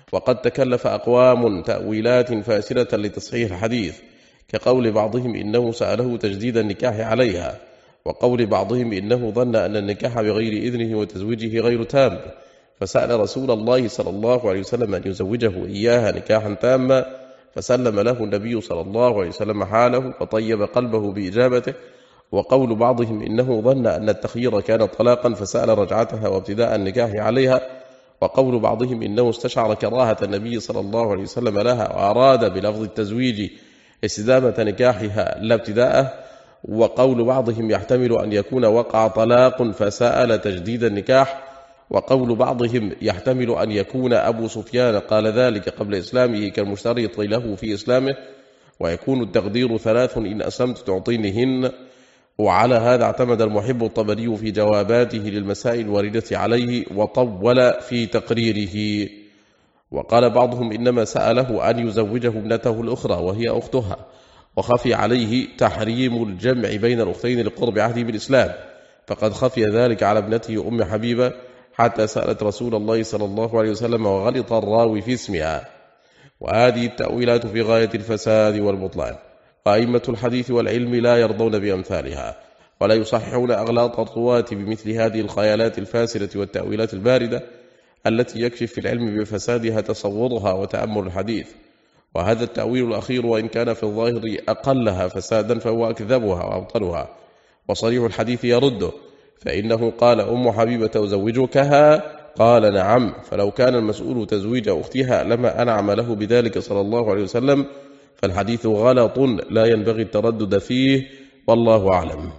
وقد تكلف أقوام تأويلات فاسدة لتصحيح الحديث، كقول بعضهم إنه سأله تجديد النكاح عليها، وقول بعضهم إنه ظن أن النكاح بغير إذنه وتزويجه غير تام، فسأل رسول الله صلى الله عليه وسلم أن يزوجه إياها نكاحا تاما، فسلم له النبي صلى الله عليه وسلم حاله وطيب قلبه بإجابته. وقول بعضهم إنه ظن أن التخيير كان طلاقا فسأل رجعتها وابتداء النكاح عليها، وقول بعضهم إنه استشعر كراهة النبي صلى الله عليه وسلم لها وأراد بلفظ التزويج استدامة نكاحها لا ابتداءه. وقول بعضهم يحتمل أن يكون وقع طلاق فسأل تجديد النكاح، وقول بعضهم يحتمل أن يكون أبو سفيان قال ذلك قبل إسلامه كالمشترط له في إسلامه، ويكون التقدير 3 إن أسلمت تعطينهن. وعلى هذا اعتمد المحب الطبري في جواباته للمسائل الواردة عليه وطول في تقريره. وقال بعضهم إنما سأله أن يزوجه ابنته الأخرى وهي أختها، وخفي عليه تحريم الجمع بين الأختين لقرب عهده بالإسلام، فقد خفي ذلك على ابنته أم حبيبة حتى سألت رسول الله صلى الله عليه وسلم وغلط الراوي في اسمها. وهذه التأويلات في غاية الفساد والبطلان، وأئمة الحديث والعلم لا يرضون بأمثالها، ولا يصححون أغلاط الرواة بمثل هذه الخيالات الفاسدة والتأويلات الباردة التي يكشف في العلم بفسادها تصورها وتأمل الحديث. وهذا التأويل الأخير وإن كان في الظاهر أقلها فسادا فهو أكذبها وأبطلها، وصريح الحديث يرده، فإنه قال أم حبيبة أزوجكها؟ قال نعم، فلو كان المسؤول تزويج أختها لما أنعم له بذلك صلى الله عليه وسلم، فالحديث غلط لا ينبغي التردد فيه، والله أعلم.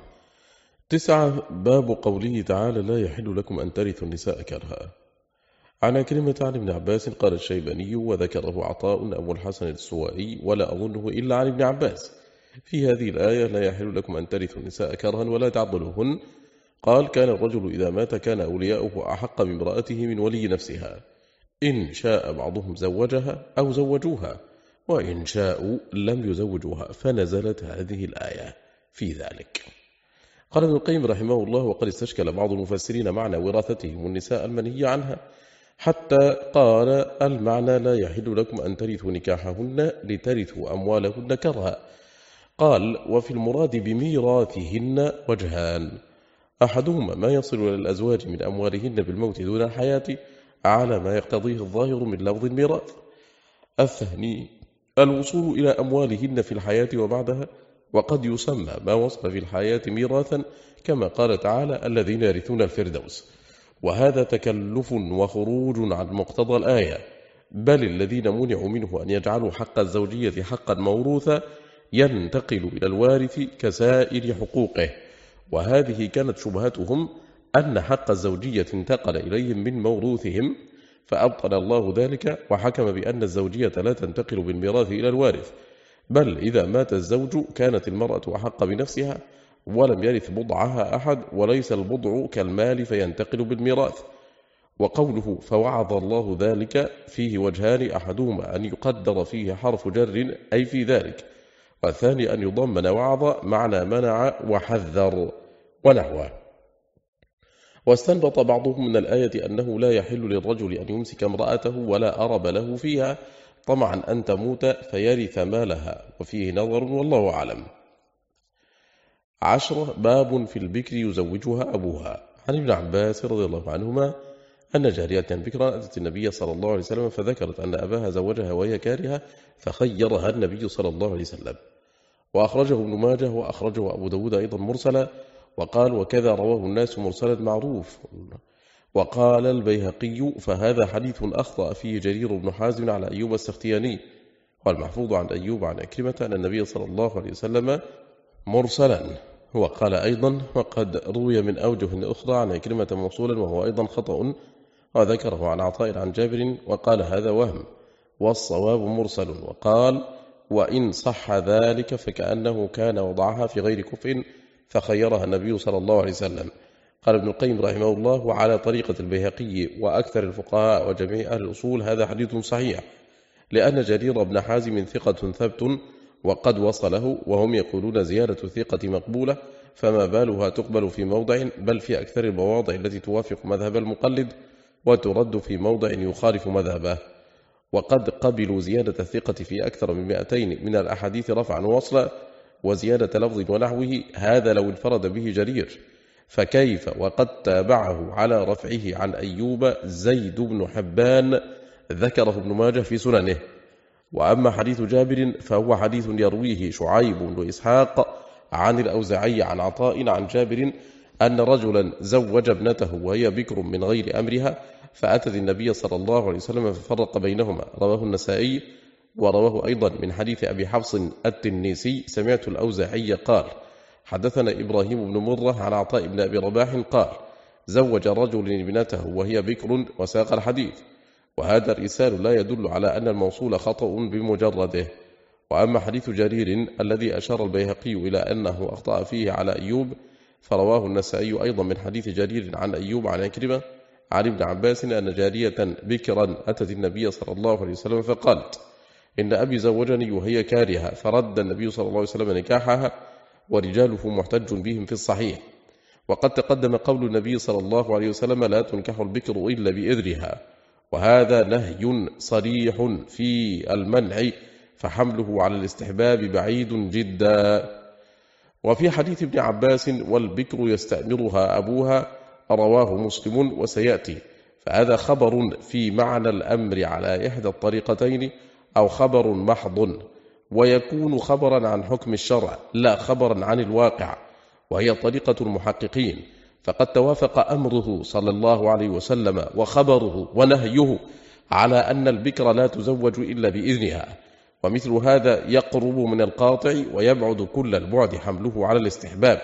9. باب قوله تعالى لا يحل لكم أن ترثوا النساء كرها. عن كلمة عن ابن عباس قال الشيباني وذكره عطاء أبو الحسن السوائي ولا أظنه إلا عن ابن عباس في هذه الآية لا يحل لكم أن ترثوا النساء كرها ولا تعضلوهن. قال كان الرجل إذا مات كان أولياؤه أحق بامرأته من ولي نفسها، إن شاء بعضهم زوجها أو زوجوها، وإن شاءوا لم يزوجوها، فنزلت هذه الآية في ذلك. قال ابن القيم رحمه الله وقد استشكل بعض المفسرين معنى وراثتهم النساء المنهي عنها، حتى قال المعنى لا يحل لكم أن ترثوا نكاحهن لترثوا أموالهن كرها. قال وفي المراد بميراثهن وجهان، أحدهما ما يصل إلى الأزواج من أموالهن بالموت دون الحياة على ما يقتضيه الظاهر من لفظ الميراث، الثاني الوصول إلى أموالهن في الحياة وبعدها، وقد يسمى ما وصل في الحياة ميراثا كما قال تعالى الذين يرثون الفردوس، وهذا تكلف وخروج عن مقتضى الآية، بل الذين منعوا منه أن يجعلوا حق الزوجية حقا موروثا ينتقل إلى الوارث كسائر حقوقه. وهذه كانت شبهتهم أن حق الزوجية انتقل إليهم من موروثهم، فأبطل الله ذلك وحكم بأن الزوجية لا تنتقل بالميراث إلى الوارث، بل إذا مات الزوج كانت المرأة أحق بنفسها ولم يرث بضعها أحد، وليس البضع كالمال فينتقل بالميراث. وقوله فوعظ الله ذلك فيه وجهان، أحدهما أن يقدر فيه حرف جر أي في ذلك، والثاني أن يضمن وعظ معنى منع وحذر ونحوه. واستنبط بعضهم من الآية أنه لا يحل للرجل أن يمسك امرأته ولا أرب له فيها طمعا أن تموت فيرث مالها، وفيه نظر والله أعلم. 10. باب في البكر يزوجها أبوها. عن ابن عباس رضي الله عنهما أن جارية بكرا أتت النبي صلى الله عليه وسلم فذكرت أن أباها زوجها وهي كارهة فخيرها النبي صلى الله عليه وسلم، وأخرجه ابن ماجه وأخرجه أبو داود أيضا مرسلا، وقال وكذا رواه الناس مرسلا معروف. وقال البيهقي فهذا حديث أخطأ فيه جرير بن حازم على أيوب السختياني، والمحفوظ عن أيوب عن أكرمة أن النبي صلى الله عليه وسلم مرسلا. وقال أيضا وقد روي من أوجه أخرى عن أكرمة موصولا وهو أيضا خطأ، وذكره عن عطاء عن جابر وقال هذا وهم، والصواب مرسل. وقال وإن صح ذلك فكأنه كان وضعها في غير كفء فخيرها النبي صلى الله عليه وسلم. قال ابن القيم رحمه الله وعلى طريقة البيهقي وأكثر الفقهاء وجميع أهل الأصول هذا حديث صحيح، لأن جرير بن حازم ثقة ثبت وقد وصله، وهم يقولون زيادة ثقة مقبولة، فما بالها تقبل في موضع بل في أكثر المواضع التي توافق مذهب المقلد وترد في موضع يخالف مذهبه. وقد قبلوا زيادة الثقة في أكثر من 200 من الأحاديث رفعا ووصلا وزيادة لفظ ونحوه، هذا لو انفرد به جرير، فكيف وقد تابعه على رفعه عن أيوب زيد بن حبان ذكره ابن ماجه في سننه. وأما حديث جابر فهو حديث يرويه شعيب بن إسحاق عن الأوزاعي عن عطاء عن جابر أن رجلا زوج ابنته وهي بكر من غير أمرها، فأتت النبي صلى الله عليه وسلم ففرق بينهما، رواه النسائي. ورواه أيضا من حديث أبي حفص التنيسي سمعت الأوزاعي قال حدثنا إبراهيم بن مرة عن عطاء بن أبي رباح قال زوج رجل ابنته وهي بكر وساق الحديث. وهذا الرسال لا يدل على أن الموصول خطأ بمجرده. وأما حديث جرير الذي أشار البيهقي إلى أنه أخطأ فيه على أيوب، فرواه النسائي أيضا من حديث جرير عن أيوب عن عكرمة عن ابن عباس أن جارية بكرا أتت النبي صلى الله عليه وسلم فقالت إن أبي زوجني وهي كارهة، فرد النبي صلى الله عليه وسلم نكاحها، ورجاله محتج بهم في الصحيح. وقد تقدم قول النبي صلى الله عليه وسلم لا تنكح البكر إلا بإذنها، وهذا نهي صريح في المنع، فحمله على الاستحباب بعيد جدا. وفي حديث ابن عباس والبكر يستأمرها أبوها رواه مسلم وسيأتي، فهذا خبر في معنى الأمر على إحدى الطريقتين أو خبر محض، ويكون خبرا عن حكم الشرع لا خبرا عن الواقع، وهي طريقة المحققين. فقد توافق أمره صلى الله عليه وسلم وخبره ونهيه على أن البكر لا تزوج إلا بإذنها، ومثل هذا يقرب من القاطع ويبعد كل البعد حمله على الاستحباب.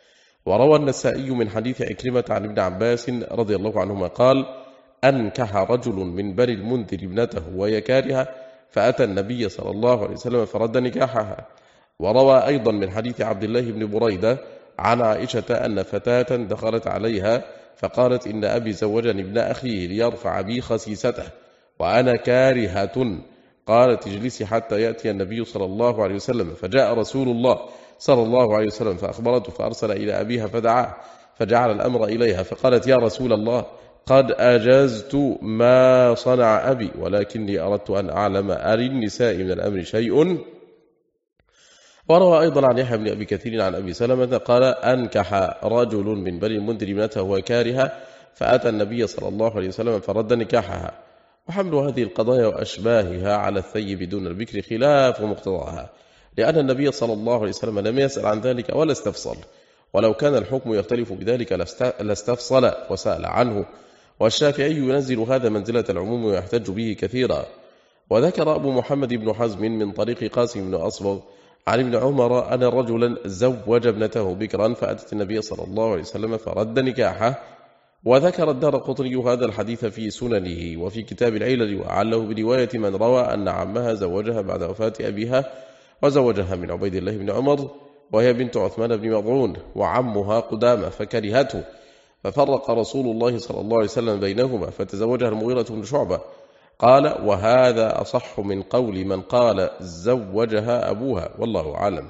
وروى النسائي من حديث عكرمة عن ابن عباس رضي الله عنهما قال أنكح رجل من بني المنذر ابنته وهي كارهة، فأتى النبي صلى الله عليه وسلم فرد نكاحها. وروى أيضا من حديث عبد الله بن بريدة عن عائشة أن فتاة دخلت عليها فقالت إن أبي زوجني ابن أخيه ليرفع بي خسيسته وأنا كارهة. قالت اجلسي حتى يأتي النبي صلى الله عليه وسلم، فجاء رسول الله صلى الله عليه وسلم فأخبرته، فأرسل إلى أبيها فدعاه، فجعل الأمر إليها، فقالت يا رسول الله قد أجزت ما صنع أبي، ولكني أردت أن أعلم للنساء من الأمر شيء. وروى أيضا عن يحيى بن أبي كثير عن أبي سلمة قال أنكح رجل من بني المنذر ابنته وهي كارهة، فأتى النبي صلى الله عليه وسلم فرد نكاحها. وحمل هذه القضايا وأشباهها على الثيب دون البكر خلاف مقتضاها، لأن النبي صلى الله عليه وسلم لم يسأل عن ذلك ولا استفصل، ولو كان الحكم يختلف بذلك لاستفصل وسأل عنه. والشافعي ينزل هذا منزلة العموم ويحتج به كثيرا. وذكر أبو محمد بن حزم من طريق قاسم بن أصبغ عن ابن عمر أن رجلا زوج ابنته بكرا، فأتت النبي صلى الله عليه وسلم فرد نكاحه. وذكر الدارقطني هذا الحديث في سننه وفي كتاب العلل، وعله برواية من روى أن عمها زوجها بعد وفاة أبيها، وزوجها من عبيد الله بن عمر وهي بنت عثمان بن مظعون، وعمها قدامة فكرهته، ففرق رسول الله صلى الله عليه وسلم بينهما، فتزوجها المغيرة بن شعبة. قال وهذا أصح من قول من قال زوجها أبوها، والله أعلم.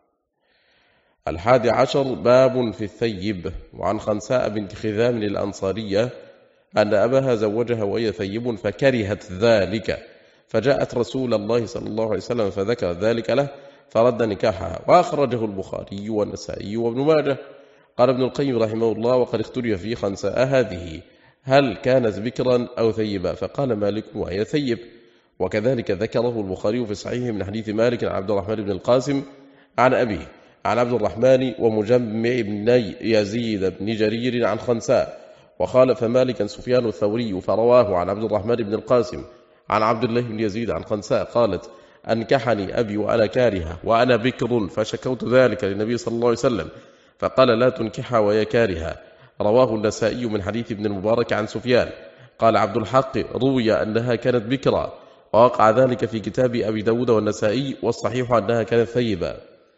11 باب في الثيب. وعن خنساء بنت خذام الأنصارية أن أباها زوجها وهي ثيب فكرهت ذلك، فجاءت رسول الله صلى الله عليه وسلم فذكر ذلك له فرد نكاحها. وأخرجه البخاري والنسائي وابن ماجه. قال ابن القيم رحمه الله وقد اختلف في خنساء هذه هل كانت بكرا أو ثيبا، فقال مالك وهي ثيب. وكذلك ذكره البخاري في صحيحه من حديث مالك عن عبد الرحمن بن القاسم عن أبيه عن عبد الرحمن ومجمع بن يزيد بن جرير عن خنساء. وخالف مالكا سفيان الثوري فرواه عن عبد الرحمن بن القاسم عن عبد الله بن يزيد عن خنساء قالت أنكحني أبي وأنا كارهة وأنا بكر، فشكوت ذلك للنبي صلى الله عليه وسلم فقال لا تنكحها وهي كارهة. رواه النسائي من حديث ابن المبارك عن سفيان. قال عبد الحق روي أنها كانت بكرة، ووقع ذلك في كتاب أبي داود والنسائي، والصحيح أنها كانت ثيبة.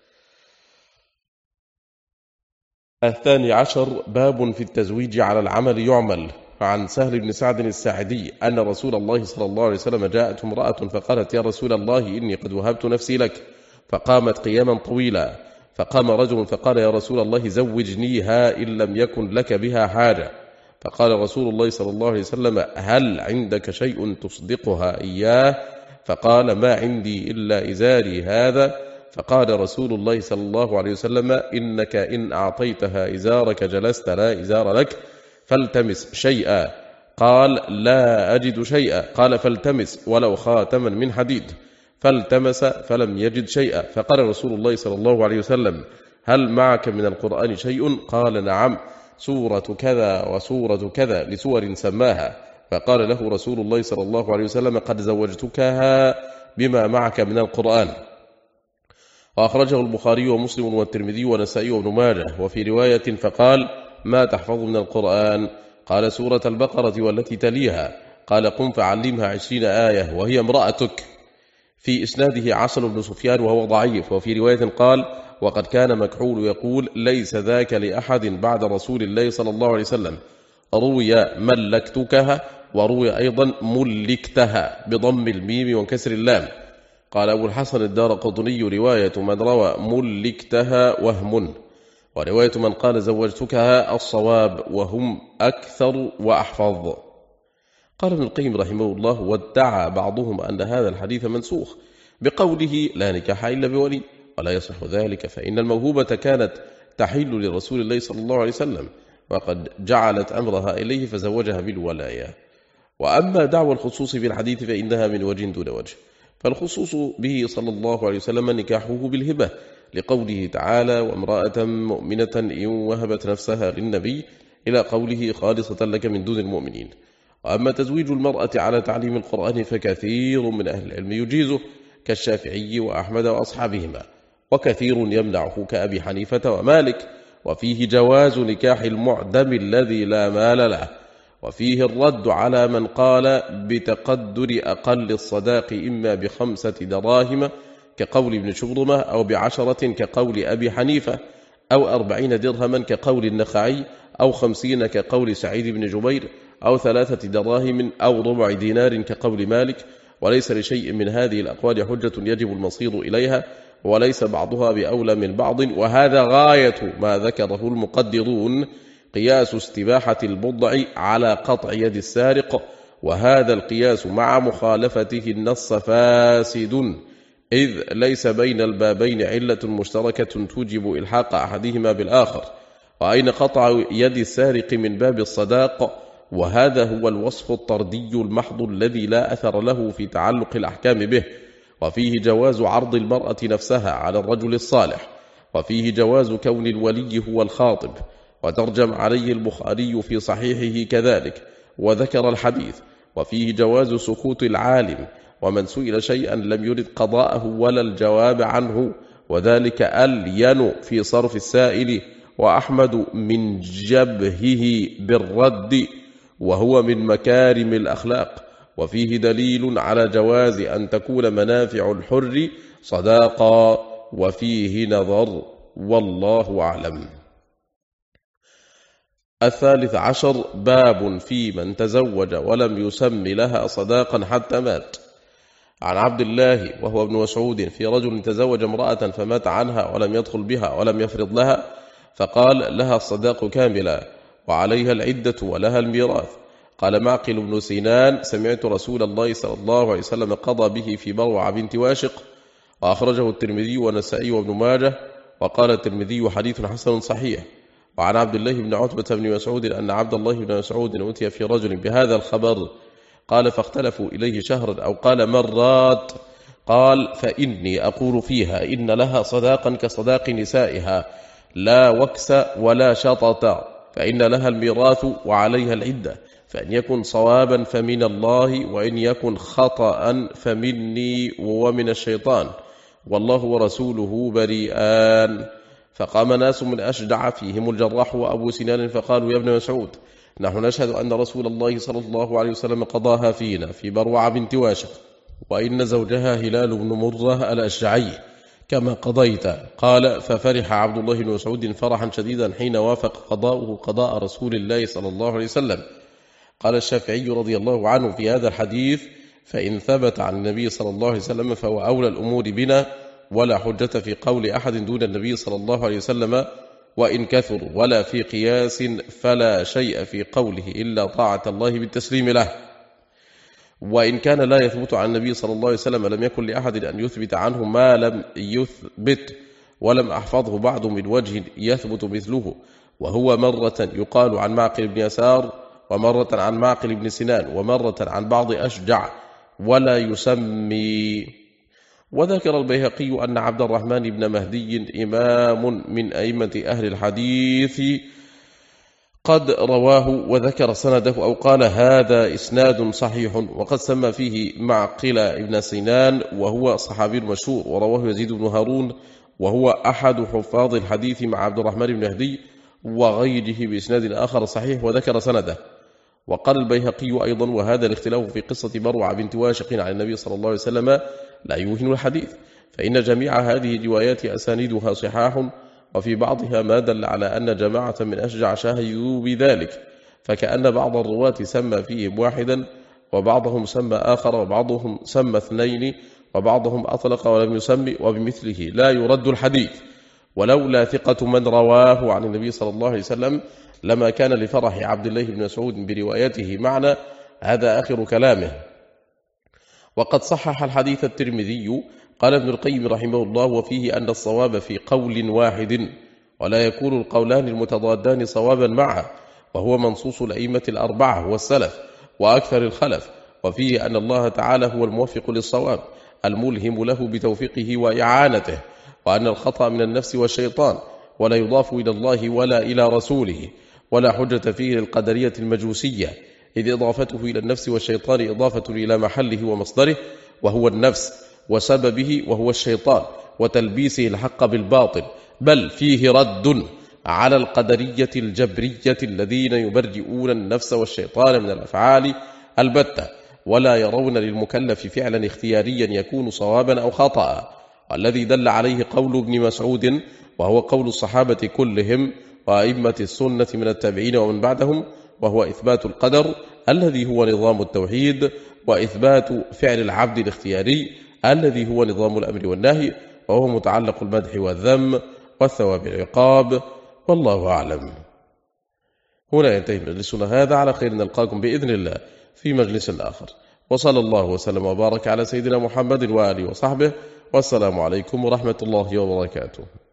12 باب في التزويج على العمل يعمل. عن سهل بن سعد الساعدي أن رسول الله صلى الله عليه وسلم جاءته امرأة فقالت يا رسول الله إني قد وهبت نفسي لك، فقامت قياما طويلا. فقام رجل فقال يا رسول الله زوجنيها إن لم يكن لك بها حاجة. فقال رسول الله صلى الله عليه وسلم: هل عندك شيء تصدقها إياه؟ فقال: ما عندي إلا إزاري هذا. فقال رسول الله صلى الله عليه وسلم: إنك إن أعطيتها إزارك جلست لا إزار لك، فالتمس شيئا. قال: لا أجد شيئا. قال: فالتمس ولو خاتما من حديد. فالتمس فلم يجد شيئا. فقال رسول الله صلى الله عليه وسلم: هل معك من القرآن شيء؟ قال: نعم، سورة كذا وسورة كذا، لسور سماها. فقال له رسول الله صلى الله عليه وسلم: قد زوجتكها بما معك من القرآن. وأخرجه البخاري ومسلم والترمذي والنسائي وابن ماجه. وفي رواية: فقال: ما تحفظ من القرآن؟ قال: سورة البقرة والتي تليها. قال: قم فعلمها 20 آية وهي امرأتك. في إسناده عاصم بن سفيان وهو ضعيف. وفي رواية قال: وقد كان مكحول يقول: ليس ذاك لأحد بعد رسول الله صلى الله عليه وسلم. روي ملكتكها، وروي أيضا ملكتها بضم الميم وكسر اللام. قال أبو الحسن الدارقطني: رواية من روى ملكتها وهم، ورواية من قال زوجتكها الصواب، وهم أكثر وأحفظ. قال ابن القيم رحمه الله: وادعى بعضهم أن هذا الحديث منسوخ بقوله: لا نكاح إلا بولي، ولا يصح ذلك، فإن الموهوبة كانت تحل لرسول الله صلى الله عليه وسلم، وقد جعلت أمرها إليه فزوجها بالولاية. وأما دعوى الخصوص بالحديث فإنها من وجه دون وجه، فالخصوص به صلى الله عليه وسلم نكاحه بالهبة، لقوله تعالى: وامرأة مؤمنة إن وهبت نفسها للنبي، إلى قوله: خالصة لك من دون المؤمنين. وأما تزويج المرأة على تعليم القرآن فكثير من أهل العلم يجيزه، كالشافعي وأحمد وأصحابهما، وكثير يمنعه كأبي حنيفة ومالك. وفيه جواز نكاح المعدم الذي لا مال له، وفيه الرد على من قال بتقدر أقل الصداق إما ب5 دراهم كقول ابن شبرمة، أو ب10 كقول أبي حنيفة، أو 40 درهما كقول النخعي، أو 50 كقول سعيد بن جبير، أو 3 دراهم، أو ربع دينار كقول مالك. وليس لشيء من هذه الأقوال حجة يجب المصير إليها، وليس بعضها بأولى من بعض. وهذا غاية ما ذكره المقدرون، قياس استباحة البضع على قطع يد السارق، وهذا القياس مع مخالفته النص فاسد، إذ ليس بين البابين علة مشتركة توجب إلحاق أحدهما بالآخر. وأين قطع يد السارق من باب الصداق؟ وهذا هو الوصف الطردي المحض الذي لا أثر له في تعلق الأحكام به. وفيه جواز عرض المرأة نفسها على الرجل الصالح، وفيه جواز كون الولي هو الخاطب، وترجم عليه البخاري في صحيحه كذلك وذكر الحديث. وفيه جواز سكوت العالم، ومن سئل شيئا لم يرد قضاءه ولا الجواب عنه، وذلك ألين في صرف السائل، وأحمد من جبهه بالرد، وهو من مكارم الأخلاق. وفيه دليل على جواز أن تكون منافع الحر صداقا، وفيه نظر، والله أعلم. 13 باب في من تزوج ولم يسم لها صداقا حتى مات. عن عبد الله وهو ابن مسعود في رجل تزوج امرأة فمات عنها ولم يدخل بها ولم يفرض لها، فقال: لها الصداق كاملا وعليها العدة ولها الميراث. قال معقل بن سنان: سمعت رسول الله صلى الله عليه وسلم قضى به في بروع بنت واشق. وأخرجه الترمذي والنسائي وابن ماجه. وقال الترمذي: حديث حسن صحيح. وعن عبد الله بن عتبة بن مسعود أن عبد الله بن مسعود أتي في رجل بهذا الخبر، قال: فاختلفوا إليه شهرا أو قال مرات. قال: فإني أقول فيها إن لها صداقا كصداق نسائها، لا وكس ولا شطط، فإن لها الميراث وعليها العدة، فإن يكن صوابا فمن الله، وإن يكن خطأ فمني ومن الشيطان، والله ورسوله بريئان. فقام ناس من أشجع فيهم الجراح وأبو سنان فقالوا: يا ابن مسعود، نحن نشهد أن رسول الله صلى الله عليه وسلم قضاها فينا في بروع بنت واشق، وإن زوجها هلال بن مرة الأشجعي كما قضيت. قال: ففرح عبد الله بن مسعود فرحا شديدا حين وافق قضاؤه قضاء رسول الله صلى الله عليه وسلم. قال الشافعي رضي الله عنه في هذا الحديث: فإن ثبت عن النبي صلى الله عليه وسلم فهو أولى الأمور بنا، ولا حجة في قول أحد دون النبي صلى الله عليه وسلم، وإن كثر، ولا في قياس، فلا شيء في قوله إلا طاعة الله بالتسليم له. وإن كان لا يثبت عن النبي صلى الله عليه وسلم لم يكن لأحد أن يثبت عنه ما لم يثبت، ولم أحفظه بعد من وجه يثبت مثله، وهو مرة يقال عن معقل بن يسار، ومرة عن معقل بن سنان، ومرة عن بعض أشجع، ولا يسمي. وذكر البيهقي أن عبد الرحمن بن مهدي إمام من أئمة أهل الحديث قد رواه، وذكر سنده أو قال هذا إسناد صحيح، وقد سمى فيه معقل بن سنان وهو صحابي مشهور، ورواه يزيد بن هارون وهو أحد حفاظ الحديث مع عبد الرحمن بن مهدي وغيره بإسناد آخر صحيح، وذكر سنده. وقال البيهقي أيضا وهذا الاختلاف في قصة مروع بنت واشق عن النبي صلى الله عليه وسلم لا يوهن الحديث، فإن جميع هذه الروايات أسانيدها صحاح، وفي بعضها ما دل على أن جماعة من أشجع شاهدوا بذلك، فكأن بعض الرواة سمى فيهم واحدا، وبعضهم سمى آخر، وبعضهم سمى اثنين، وبعضهم أطلق ولم يسمي، وبمثله لا يرد الحديث. ولولا ثقة من رواه عن النبي صلى الله عليه وسلم لما كان لفرح عبد الله بن مسعود بروايته معنى. هذا آخر كلامه. وقد صحح الحديث الترمذي، قال ابن القيم رحمه الله وفيه أن الصواب في قول واحد، ولا يكون القولان المتضادان صوابا معه، وهو منصوص الأئمة الأربعة والسلف وأكثر الخلف، وفيه أن الله تعالى هو الموفق للصواب الملهم له بتوفيقه وإعانته، وأن الخطأ من النفس والشيطان، ولا يضاف إلى الله ولا إلى رسوله، ولا حجة فيه للقدرية المجوسية، إذ إضافته إلى النفس والشيطان إضافة إلى محله ومصدره وهو النفس، وسببه وهو الشيطان، وتلبيسه الحق بالباطل، بل فيه رد على القدرية الجبرية الذين يبرئون النفس والشيطان من الأفعال البتة، ولا يرون للمكلف فعلا اختياريا يكون صوابا أو خطأ، والذي دل عليه قول ابن مسعود، وهو قول الصحابة كلهم وأئمة السنة من التابعين ومن بعدهم، وهو إثبات القدر الذي هو نظام التوحيد، وإثبات فعل العبد الاختياري الذي هو نظام الأمر والنهي، وهو متعلق المدح والذم والثواب والعقاب، والله أعلم. هنا ينتهي مجلسنا هذا، على خير نلقاكم بإذن الله في مجلس آخر، وصلى الله وسلم وبارك على سيدنا محمد وآله وصحبه، والسلام عليكم ورحمة الله وبركاته.